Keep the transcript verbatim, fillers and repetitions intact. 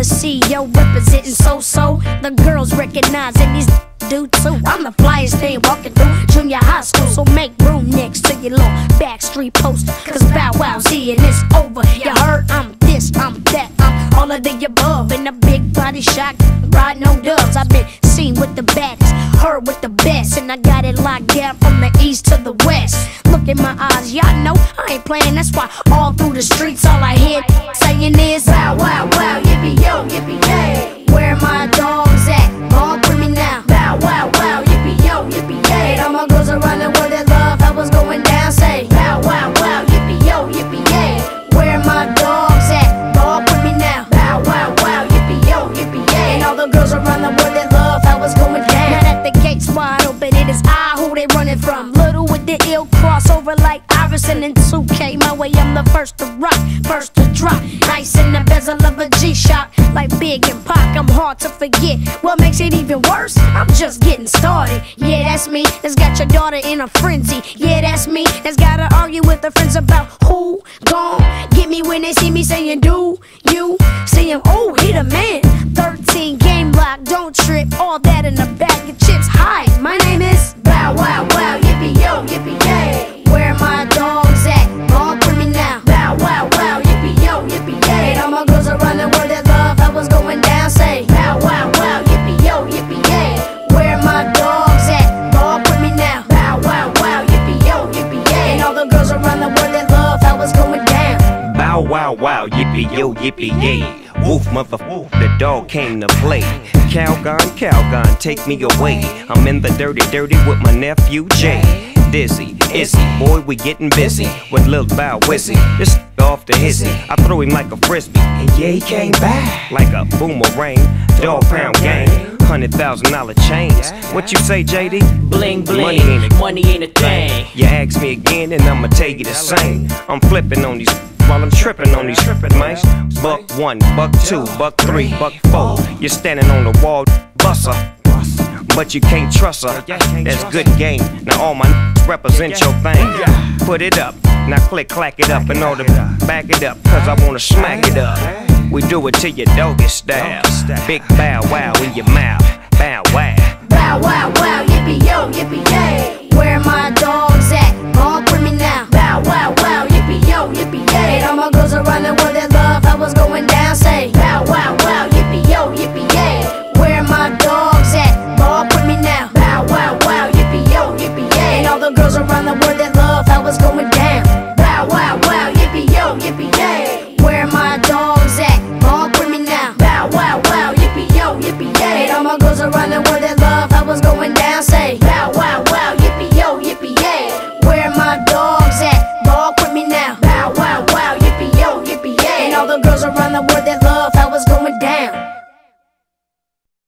the C E O representing so-so. The girls recognizing these do too. I'm the flyest thing walking through junior high school. So make room next to your little backstreet poster, cause Bow Wow's here and it's over. You heard? I'm this, I'm that, I'm all of the above. In a big body shot, riding on dubs. I've been seen with the baddest, heard with the best, and I got it locked down from the east to the west. Look in my eyes, y'all know I ain't playing. That's why all through the streets all I hear saying is Bow Wow Wow, yippee yo, yippee yay. Where my dogs at? All with me now. Bow Wow Wow, yippee yo, yippee yay. All my girls around the world that love how was going down. Say Bow Wow Wow, yippee yo, yippee yay. Where my dogs at? All with me now. Bow Wow Wow, yippee yo, yippee yay. And all the girls around the world that love how was going down. Now that the gates wide open, it is I who they running from. Little with the ill crossover like Iverson and two K. My way, I'm the first to rock, first to drop. Nice in the bezel of a G-Shock, like Big and Pac. I'm hard to forget. What makes it even worse? I'm just getting started. Yeah, that's me. That's got your daughter in a frenzy. Yeah, that's me. That's gotta argue with her friends about who gon' get me when they see me saying, do you see him? Oh, he the man. thirteen game lock, don't trip. All that in a bag of chips. Hi, my name is Bow Wow Wow, yippee yo, yippee yay. Where my dogs at? All with me now. Bow Wow Wow, yippee yo, yippee yay. And all my girls around the world that love how was going down. Say Bow Wow Wow, yippee yo, yippee yay. Where my dogs at? All with me now. Bow Wow Wow, yippee yo, yippee yay. And all the girls around the world that love how was going down. Bow Wow Wow, yippee yo, yippee yay. Woof, mother woof, the dog came to play. Calgon, Calgon, take me away. I'm in the dirty, dirty with my nephew Jay. Dizzy, Izzy, boy, we getting busy with Lil Bow Wizzy. This off the hizzy, I threw him like a frisbee, and yeah, he came back like a boomerang. Dog pound gang, hundred thousand dollar chains. What you say, J D? Bling bling, money ain't a, money ain't a thing. You ask me again, and I'ma tell you the same. I'm flipping on these while I'm tripping on these tripping mice. Buck one, buck two, buck three, buck four. You're standing on the wall, buster, but you can't trust her. That's good game. Now all my represent your thing. Put it up, now click, clack it up, and all the back it up, cause I wanna smack it up. We do it to your doggy style. Big Bow Wow in your mouth. Bow Wow.